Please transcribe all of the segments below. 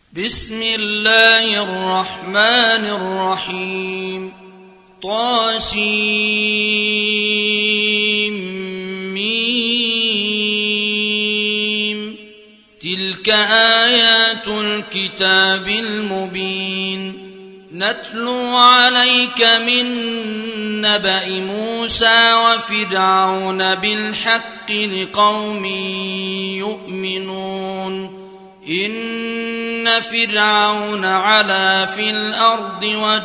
بسم الله الرحمن الرحيم. طاسيم. تلك آيات الكتاب المبين. نتلو عليك من نبأ موسى وفرعون بالحق لقوم يؤمنون. إن فرعون علا في الأرض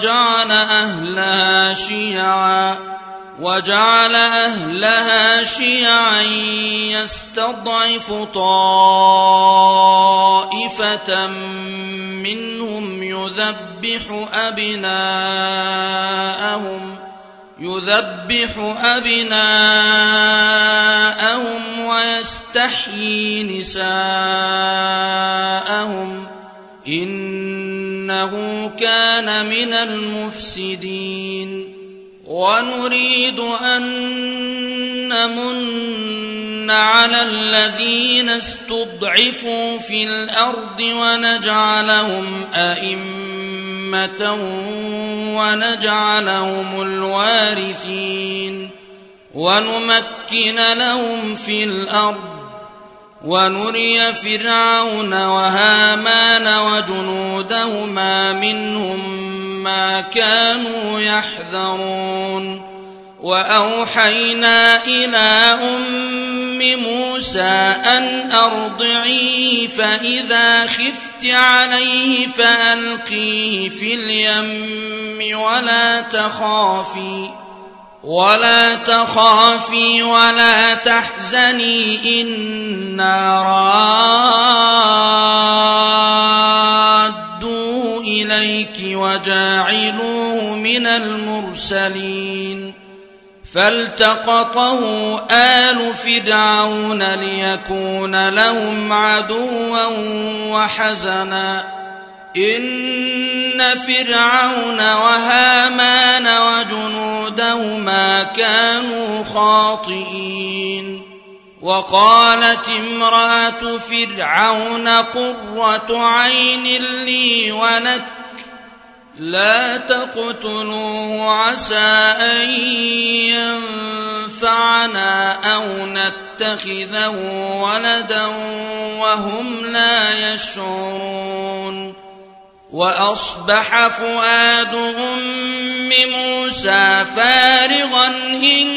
وجعل أهلها شيعا يستضعف طائفة منهم يذبح أبناءهم ويستحيي نساءهم إنه كان من المفسدين. ونريد أن نمن على الذين استضعفوا في الأرض ونجعلهم أئمة ونجعلهم الوارثين ونمكن لهم في الأرض ونري فرعون وهامان وجنودهما منهم ما كانوا يحذرون. وأوحينا إلى أم موسى أن أرضعيه فإذا خفت عليه فألقيه في اليم ولا تخافي ولا تحزني إنا رادوه إليك وجاعلوه من المرسلين. فالتقطه آل فرعون ليكون لهم عدوا وحزنا إن فرعون وهامان وجنودهما كانوا خاطئين. وقالت امرأة فرعون قرة عين لي ولك لا تقتلوه عسى أن ينفعنا أو نتخذه ولدا وهم لا يشعرون. وأصبح فؤاد أم موسى فارغا إن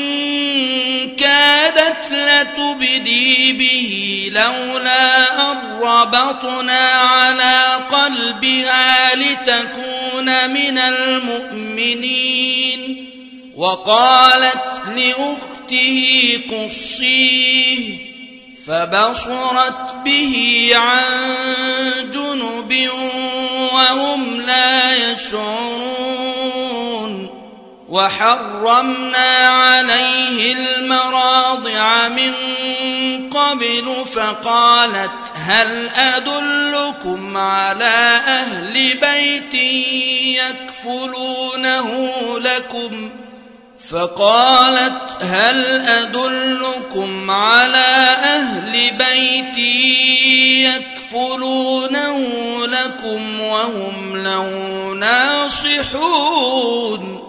كادت لتبدي به لولا أن ربطنا على قلبها لتكون من المؤمنين. وقالت لأخته قصيه فبصرت به عن جنب وهم لا يشعرون. وحرمنا عليه المراضع من قبل فقالت هل أدلكم على أهل بيت يكفلونه لكم وهم له ناصحون.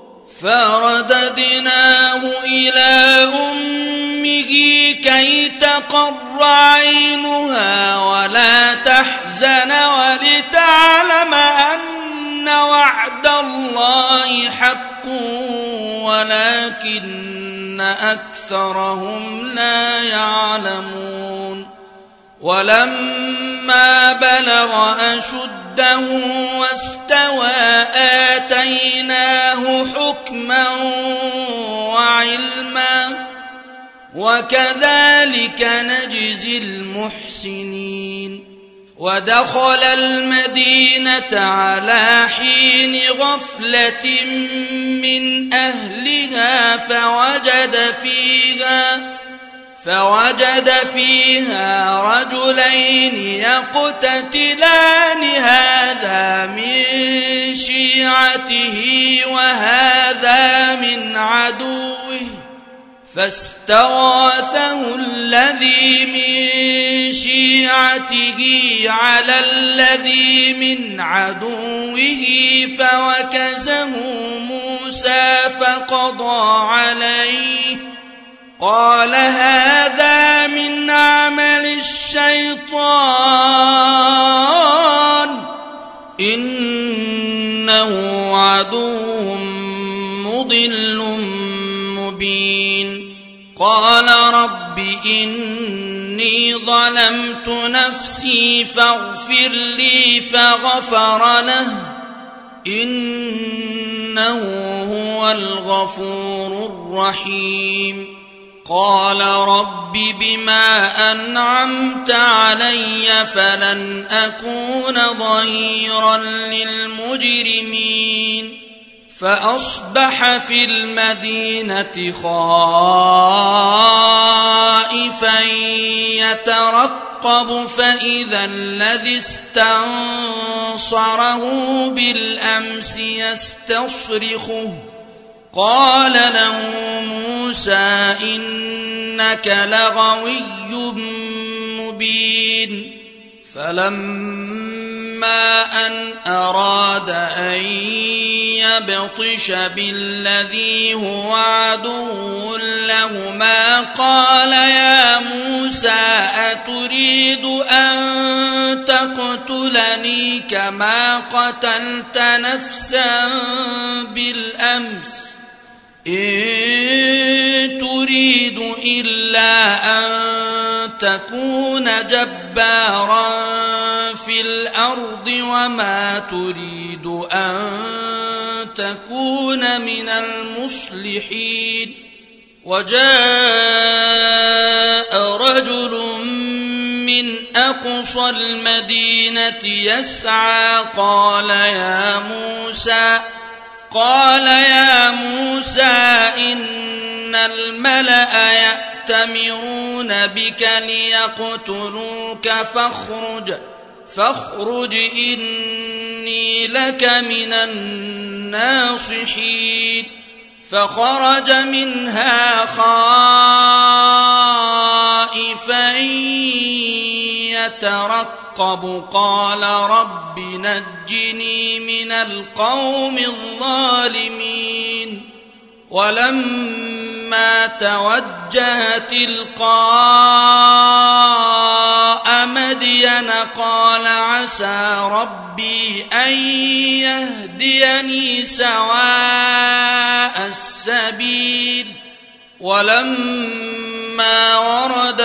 فرددناه إلى أمه كي تقر عينها ولا تحزن ولتعلم أن وعد الله حق ولكن أكثرهم لا يعلمون. ولما بلغ أشده واستوى آتيناه حكما وعلما وكذلك نجزي المحسنين. ودخل المدينة على حين غفلة من أهلها فوجد فيها رجلين يقتتلان هذا من شيعته وهذا من عدوه فاستغاثه الذي من شيعته على الذي من عدوه فوكزه موسى فقضى عليه قال هذا من عمل الشيطان إنه عدو مضل مبين قال رب إني ظلمت نفسي فاغفر لي فغفر له إنه هو الغفور الرحيم قال رب بما أنعمت علي فلن أكون ظهيرا للمجرمين فأصبح في المدينة خائفا يترقب فإذا الذي استنصره بالأمس يستصرخه قال له موسى إنك لغوي مبين فلما أن أراد أن يبطش بالذي هو عدو لهما قال يا موسى أتريد أن تقتلني كما قتلت نفسا بالأمس إن تريد إلا أن تكون جبارا في الأرض وما تريد أن تكون من المصلحين وجاء رجل من أقصى المدينة يسعى قال يا موسى إن الملأ يأتمرون بك ليقتلوك فاخرج إني لك من الناصحين فخرج منها خائفا يترقب قال رب نجني من القوم الظالمين ولما توجه تلقاء مدين قال عسى ربي أن يهديني سواء السبيل ولما ورد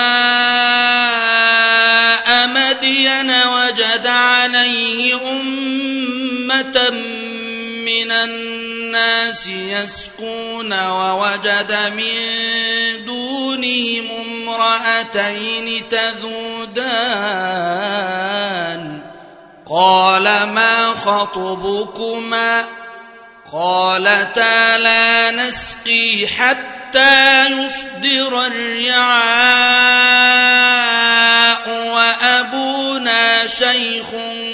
ماء مدين وجد عليه أمة من الناس يسقون ووجد من دونهم امرأتين تذودان قال ما خطبكما قالتا لا نسقي حتى يصدر الرعاء وأبونا شيخ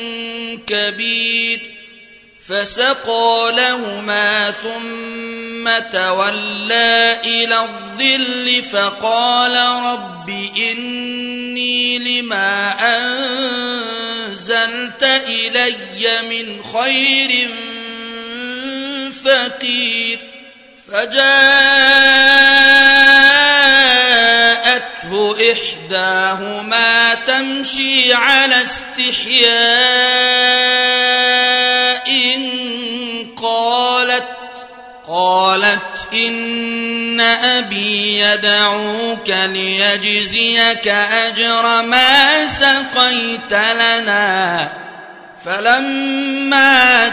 كبير فسقى لهما ثم تولى إلى الظل فقال رب إني لما أنزلت إلي من خير فقير فجاءته إحداهما تمشي على استحياء قالت إن أبي يدعوك ليجزيك أجر ما سقيت لنا فلما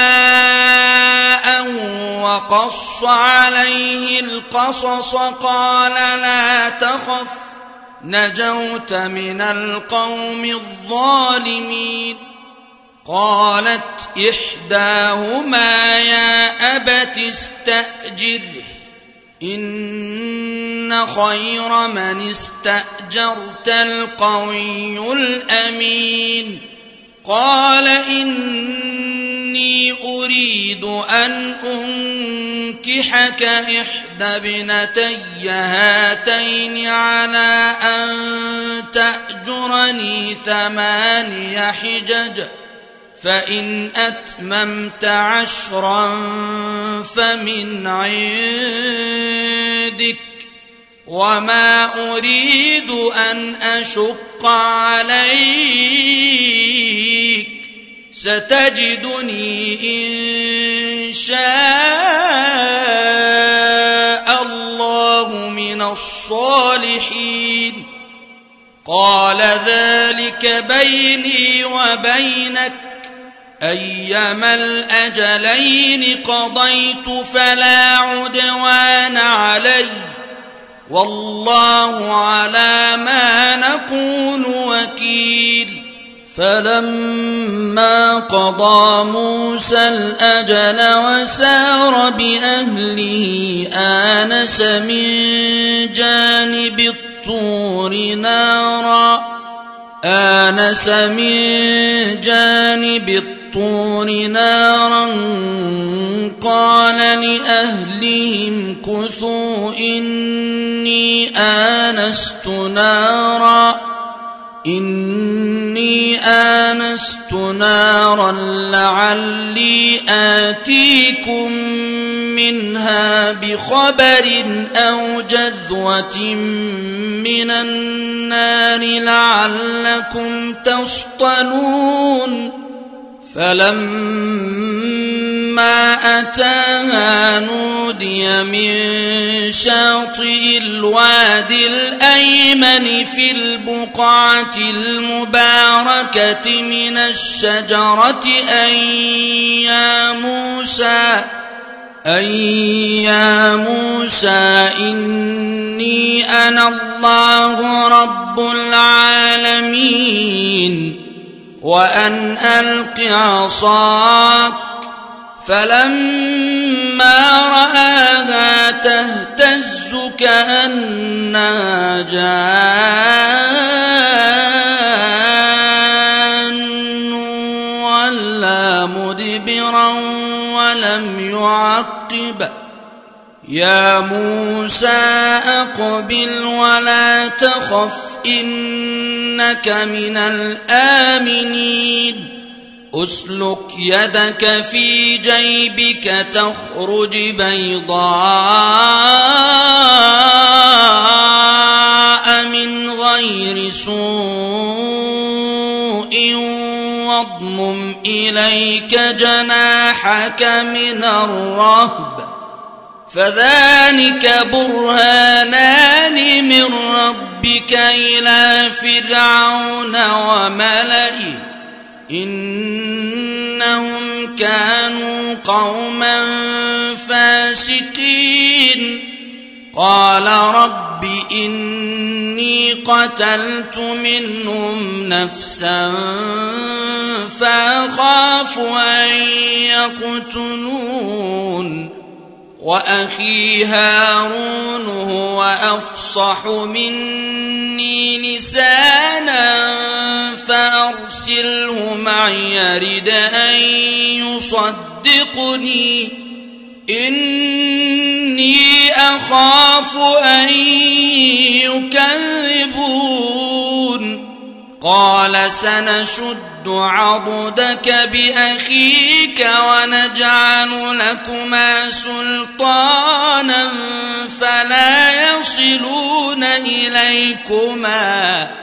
جاءه وقص عليه القصص قال لا تخف نجوت من القوم الظالمين قالت إحداهما يا أبت استأجره إن خير من استأجرت القوي الأمين قال إني أريد أن أنكحك إحدى ابنتي هاتين على أن تأجرني 8 حجج فإن أتممت 10 فمن عندك وما أريد أن أشق عليك ستجدني إن شاء الله من الصالحين قال ذلك بيني وبينك أيما الأجلين قضيت فلا عدوان علي والله على ما نقول وكيل فلما قضى موسى الأجل وسار بأهله آنس من جانب الطور نارا قال لأهلهم كثوا إني آنست نارا لعلي آتيكم منها بخبر أو جذوة من النار لعلكم تصطلون فلما أتاها نودي من شاطئ الوادي الأيمن في البقعة المباركة من الشجرة أن يا موسى إني أنا الله رب العالمين وأن ألق عصاك فلما رآها تهتز كأنها جان ولا مدبرا ولم يعقب يا موسى أقبل ولا تخف إنك من الآمنين أسلك يدك في جيبك تخرج بيضاء من غير سوء واضمم إليك جناحك من الرهب فذلك برهانان من ربك إلى فرعون وملئه إنهم كانوا قوما فاسقين قال رب إني قتلت منهم نفسا فأخاف أن يقتلون وأخي هارون هو أفصح مني لسانا فأرسله معي يرد أن يصدقني إني أخاف أن يكذبون قال سنشد عضدك بأخيك ونجعل لكما سلطانا فلا يصلون إليكما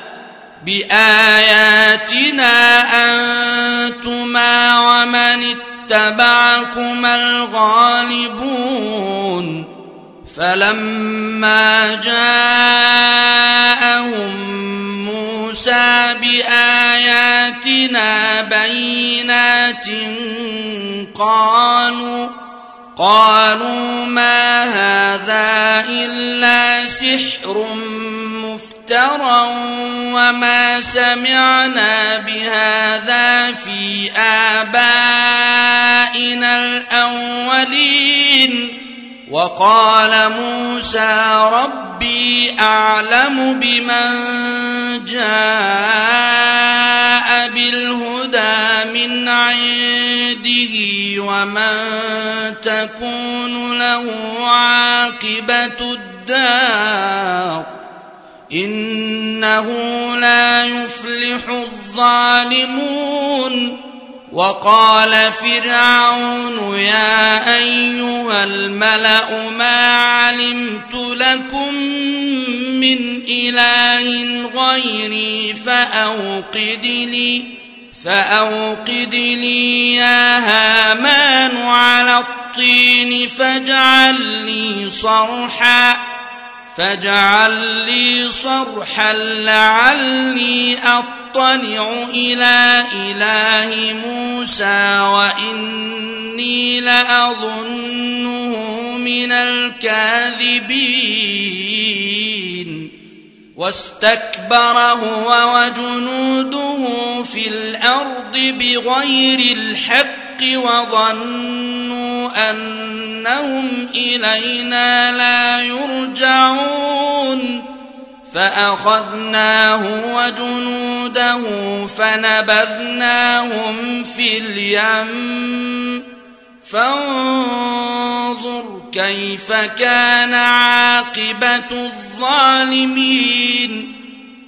بآياتنا أنتما ومن اتبعكما الغالبون فلما جاءهم موسى بآياتنا بينات قالوا ما هذا إلا سحر مفترى وما سمعنا بهذا في آبائنا الأولين وقال موسى ربي أعلم بمن جاء بالهدى من عنده عنده ومن تكون له عاقبة الدار إنه لا يفلح الظالمون. وقال فرعون يا أيها الملأ ما علمت لكم من إله غيري فأوقد لي يا هامان على الطين فاجعل لي صرحا لعلي أطلع إلى إله موسى وإني لأظنه من الكاذبين. واستكبر هو وجنوده في الأرض بغير الحق وظنوا أنهم إلينا لا يرجعون فأخذناه وجنوده فنبذناهم في اليم فانظر كيف كان عاقبة الظالمين.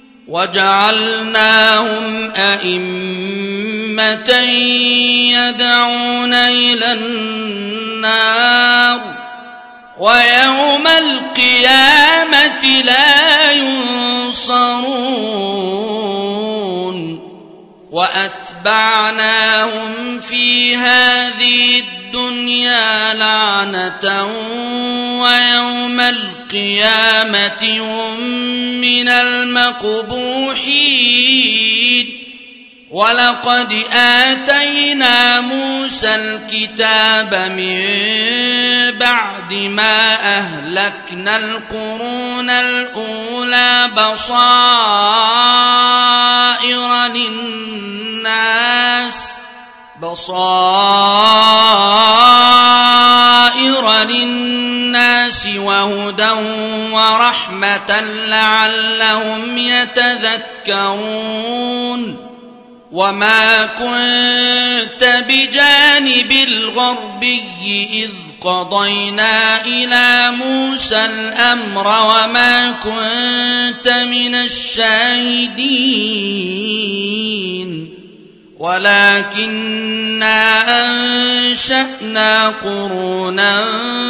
وجعلناهم أئمة يدعون إلى النار ويوم القيامة لا ينصرون. وأتبعناهم في هذه الدنيا لعنة ويوم القيامة هم من المقبوحين. ولقد آتينا موسى الكتاب من بعد ما أهلكنا القرون الأولى بصائر للناس وهدى ورحمة لعلهم يتذكرون. وما كنت بجانب الغربي إذ قضينا إلى موسى الأمر وما كنت من الشاهدين ولكننا أنشأنا قرونا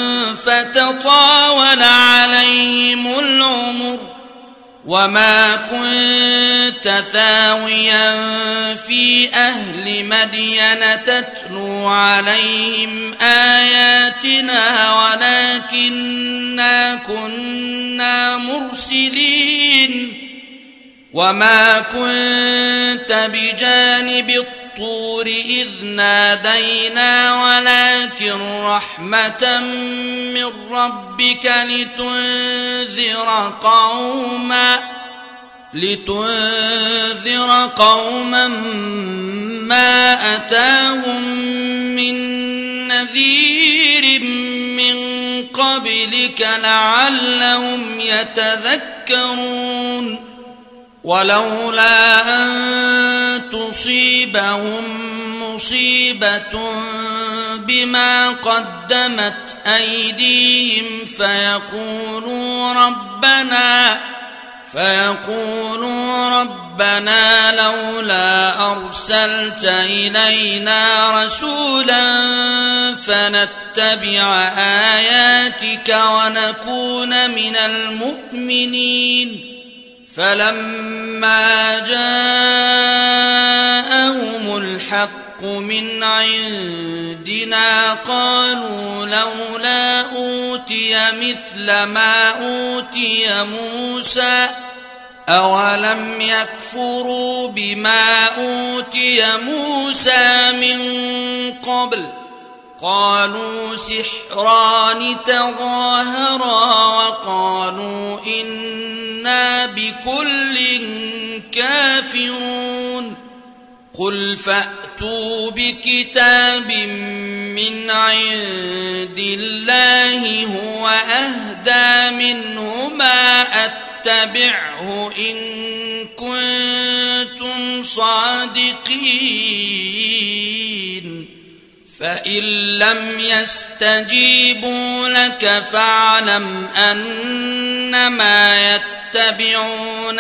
فتطاول عليهم العمر وما كنت ثاويا في أهل مدين تتلو عليهم آياتنا ولكننا كنا مرسلين. وما كنت بجانب الطور إذ نادينا ولكن رحمة من ربك لتنذر قوما ما أتاهم من نذير من قبلك لعلهم يتذكرون. ولولا أن تصيبهم مصيبة بما قدمت أيديهم فيقولوا ربنا لولا أرسلت إلينا رسولا فنتبع آياتك ونكون من المؤمنين. فلما جاءهم الحق من عندنا قالوا لولا أوتي مثل ما أوتي موسى أولم يكفروا بما أوتي موسى من قبل قالوا سحران تظاهرا وقالوا إنا بكل كافرون. قل فأتوا بكتاب من عند الله هو أهدى منهما أتبعه إن كنتم صادقين. فإن لم يستجيبوا لك فاعلم أنما يتبعون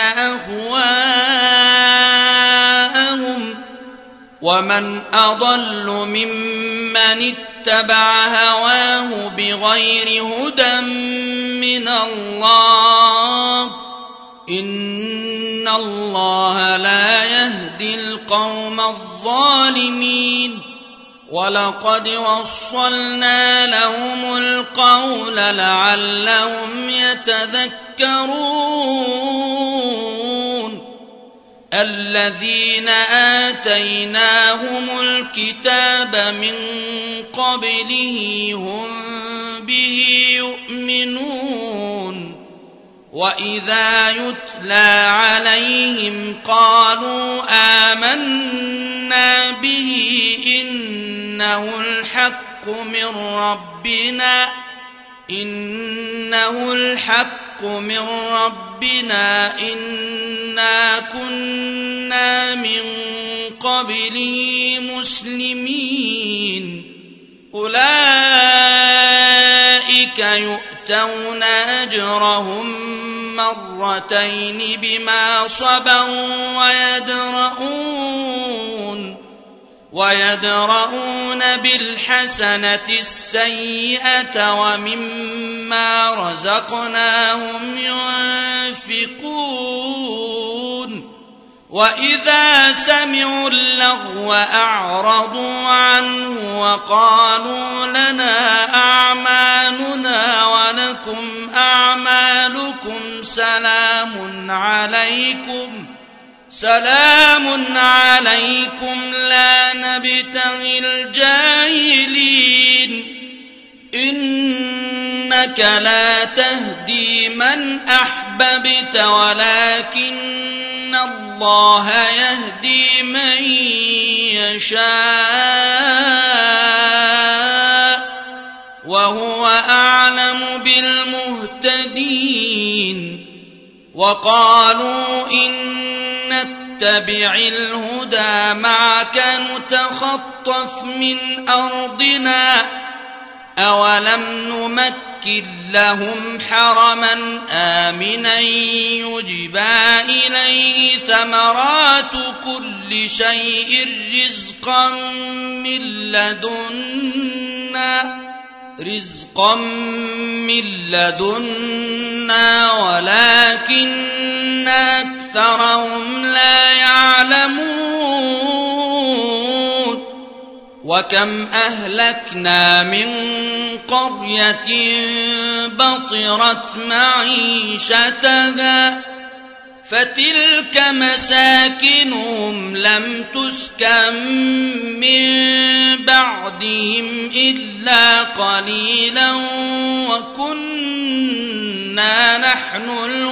أهواءهم ومن أضل ممن اتبع هواه بغير هدى من الله إن الله لا يهدي القوم الظالمين ولقد وصلنا لهم القول لعلهم يتذكرون الذين آتيناهم الكتاب من قبله هم به يؤمنون وإذا يتلى عليهم قالوا آمنا به إنه الحق من ربنا إنا كنا من قبله مسلمين أولئك يؤتون أجرهم مرتين بما صبروا ويدرؤون بالحسنة السيئة ومما رزقناهم ينفقون وإذا سمعوا اللغو أعرضوا عنه وقالوا لنا أعمالنا ولكم أعمالكم سلام عليكم لا نبتغي الجاهلين إنك لا تهدي من أحببت ولكن الله يهدي من يشاء وهو أعلم بالمهتدين وقالوا إن نتبع الهدى معك نتخطف من أرضنا أولم نمكن لهم حرما آمنا يجبى إليه ثمرات كل شيء رزقا من لدنا ولكن أكثرهم لا يعلمون وكم أهلكنا من قرية بطرت معيشتها فتلك مساكنهم لم تسكن من بعدهم إلا قليلا وكنا نحن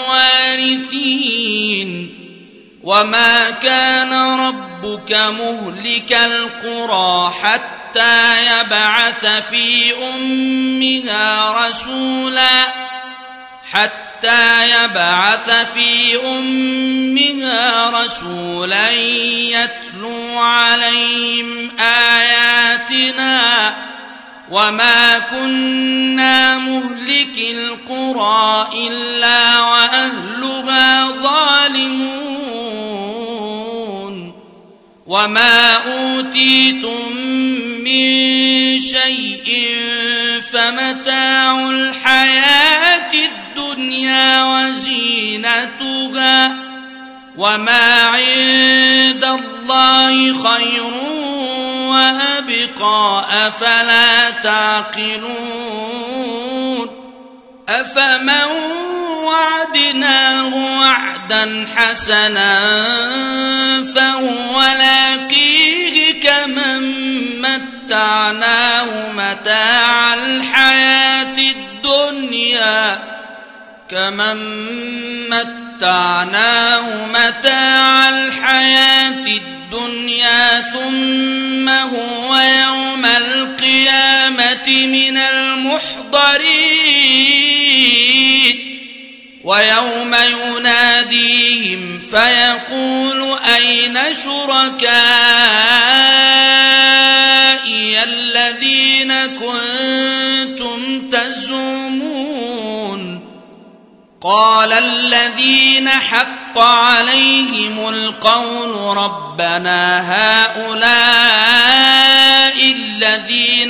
الوارثين وما كان ربك مهلك القرى حتى يبعث في أمها رسولا يتلو عليهم آياتنا وما كنا مهلك القرى إلا وأهلها ظالمون وما أوتيتم من شيء فمتاع الحياة الدنيا وزينتها وما عند الله خير وأبقى أفلا تعقلون أفمن وعدناه وعدا حسنا فهو لاقيه كمن متعناه متاع الحياة الدنيا ثم هو يوم القيامة من المحضرين ويوم يناديهم فيقول أين شركائي الذين قال الذين حق عليهم القول ربنا هؤلاء الذين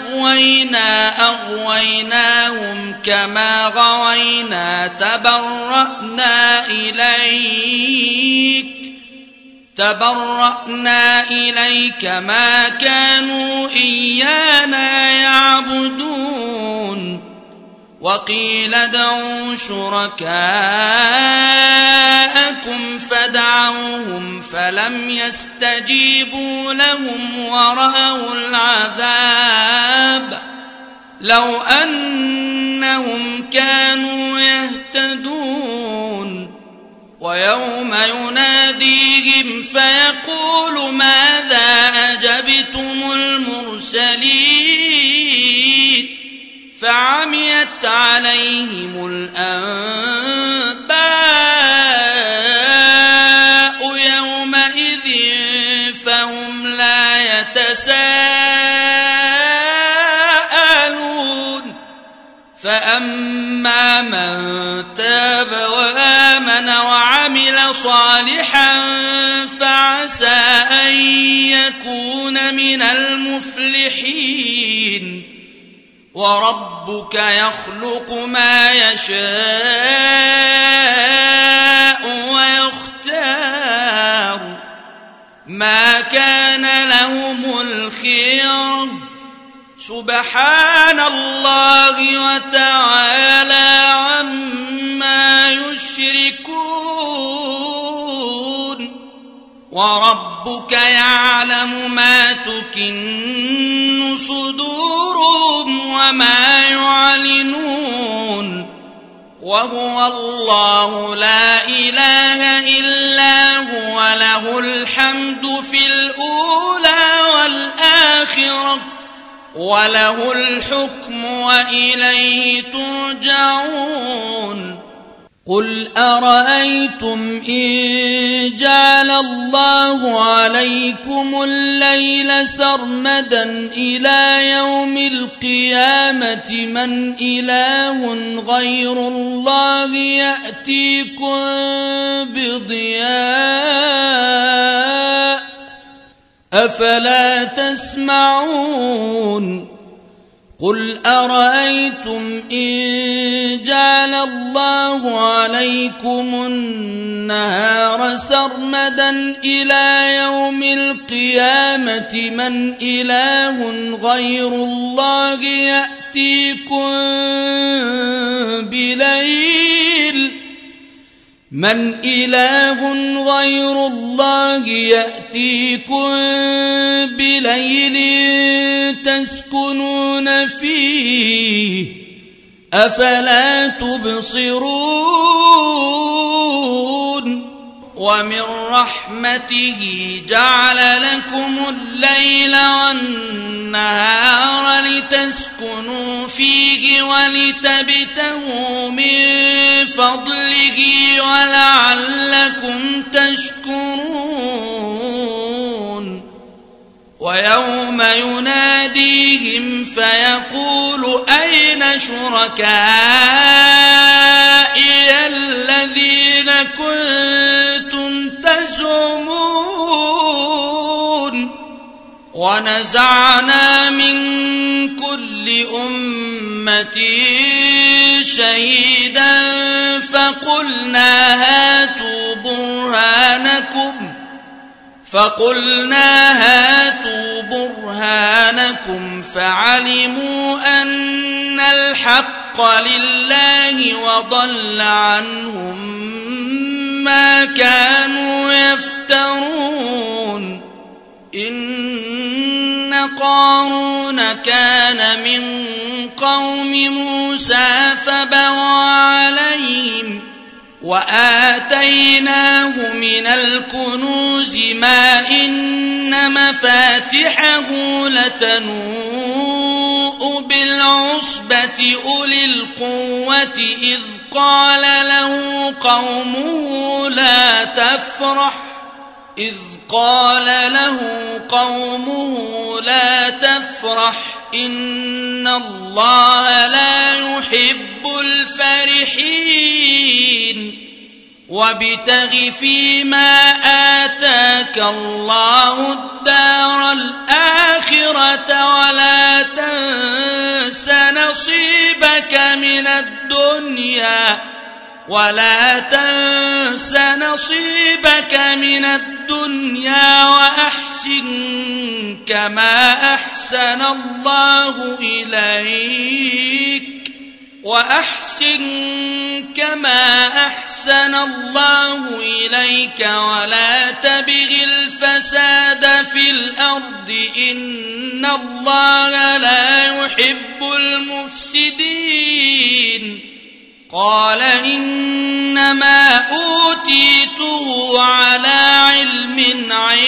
أغويناهم كما غوينا تبرأنا إليك ما كانوا إيانا يعبدون وقيل ادعوا شركاءكم فدعوهم فلم يستجيبوا لهم ورأوا العذاب لو أنهم كانوا يهتدون ويوم يناديهم فيقول ماذا أجبتم المرسلين فعميت عليهم الأنباء يومئذ فهم لا يتساءلون فأما من تاب وآمن وعمل صالحا فعسى أن يكون من المفلحين وربك يخلق ما يشاء ويختار ما كان لهم الخيار سبحان الله وتعالى عما يشركون وربك يعلم ما تكن صدورهم وما يعلنون وهو الله لا إله إلا هو له الحمد في الأولى والآخرة وله الحكم وإليه ترجعون قل أرأيتم إن جعل الله عليكم الليل سرمدا إلى يوم القيامة من إله غير الله يأتيكم بضياء أفلا تسمعون قل أرأيتم إن جعل الله عليكم النهار سرمدا إلى يوم القيامة من إله غير الله يأتيكم بليل من إله غير الله يأتيكم بليل تسكنون فيه أفلا تبصرون ومن رحمته جعل لكم الليل والنهار لتسكنوا فيه ولتبتغوا من فضله ولعلكم تشكرون ويوم يناديهم فيقول أين شركائي الذين كنتم تزعمون ونزعنا من كل أمة شهيدا فقلنا هاتوا برهانكم فعلموا أن الحق لله وضل عنهم ما كانوا يفترون إن قارون كان من قوم موسى فبغى عليهم وآتيناه من الكنوز ما إن مفاتحه لتنوء بالعصبة أولي القوة إذ قال له قومه لا تفرح تفرح إن الله لا يحب الفرحين وابتغ فيما آتاك الله الدار الآخرة ولا تنس نصيبك من الدنيا وأحسن كما أحسن الله إليك ولا تبغ الفساد في الأرض إن الله لا يحب المفسدين. قال إنما أوتيته على علم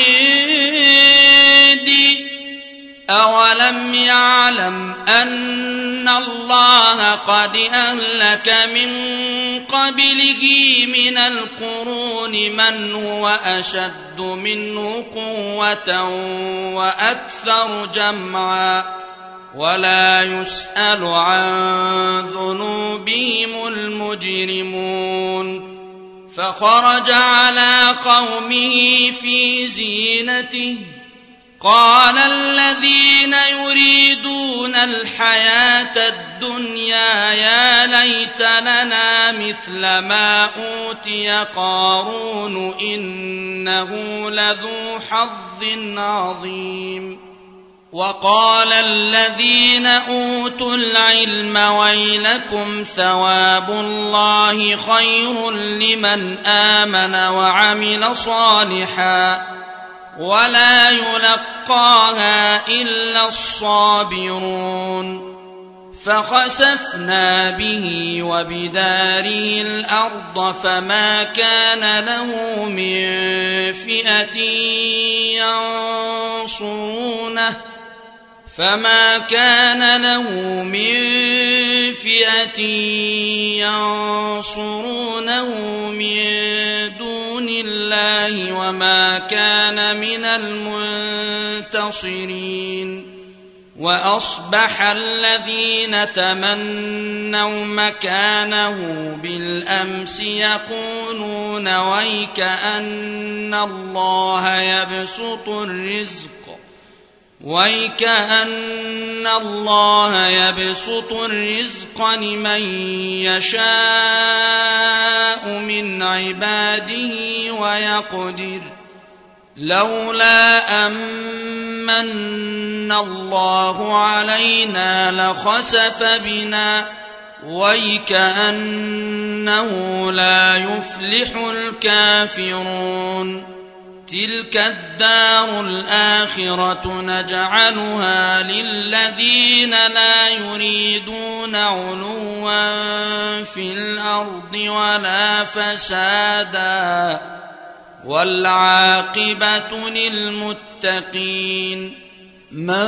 عندي أولم يعلم أن الله قد أهلك من قبله من القرون من هو أشد منه قوة وأكثر جمعا ولا يسأل عن ذنوبهم المجرمون. فخرج على قومه في زينته قال الذين يريدون الحياة الدنيا يا ليت لنا مثل ما أوتي قارون إنه لذو حظ عظيم. وقال الذين أوتوا العلم ويلكم ثواب الله خير لمن آمن وعمل صالحا ولا يلقاها إلا الصابرون. فخسفنا به وبداره الأرض فما كان له من فئة ينصرونه من دون الله وما كان من المنتصرين. وأصبح الذين تمنوا مكانه بالأمس يقولون ويكأن الله يبسط الرزق لمن يشاء من عباده ويقدر لولا أمن الله علينا لخسف بنا ويكأنه لا يفلح الكافرون. تلك الدار الآخرة نجعلها للذين لا يريدون علوا في الأرض ولا فسادا والعاقبة للمتقين. من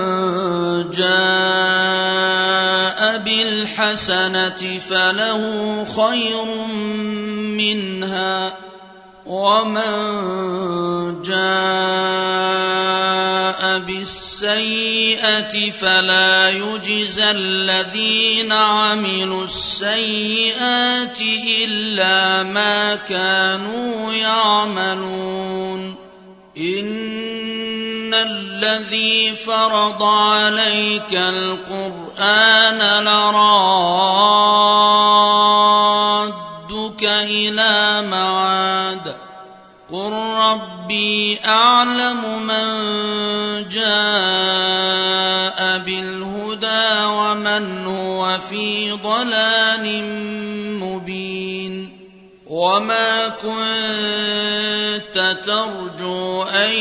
جاء بالحسنة فله خير منها ومن جاء بالسيئة فلا يجزى الذين عملوا السيئات إلا ما كانوا يعملون. إن الذي فرض عليك القرآن لرادك إلى معاد قل ربي أعلم من جاء بالهدى ومن هو في ضلال مبين. وما كنت ترجو أن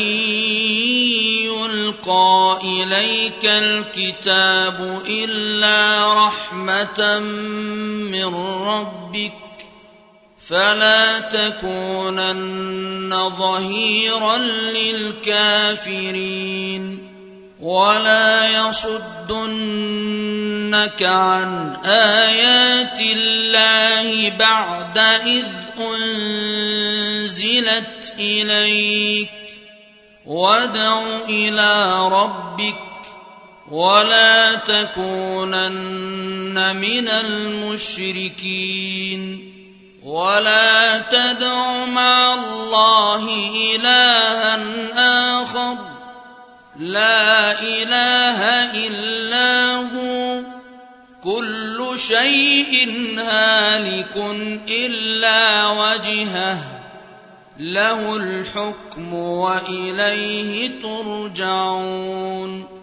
يلقى إليك الكتاب إلا رحمة من ربك فلا تكونن ظهيرا للكافرين. ولا يصدنك عن آيات الله بعد إذ أنزلت إليك وادع إلى ربك ولا تكونن من المشركين ولا تدع مع الله إلها آخر لا إله إلا هو كل شيء هالك إلا وجهه له الحكم وإليه ترجعون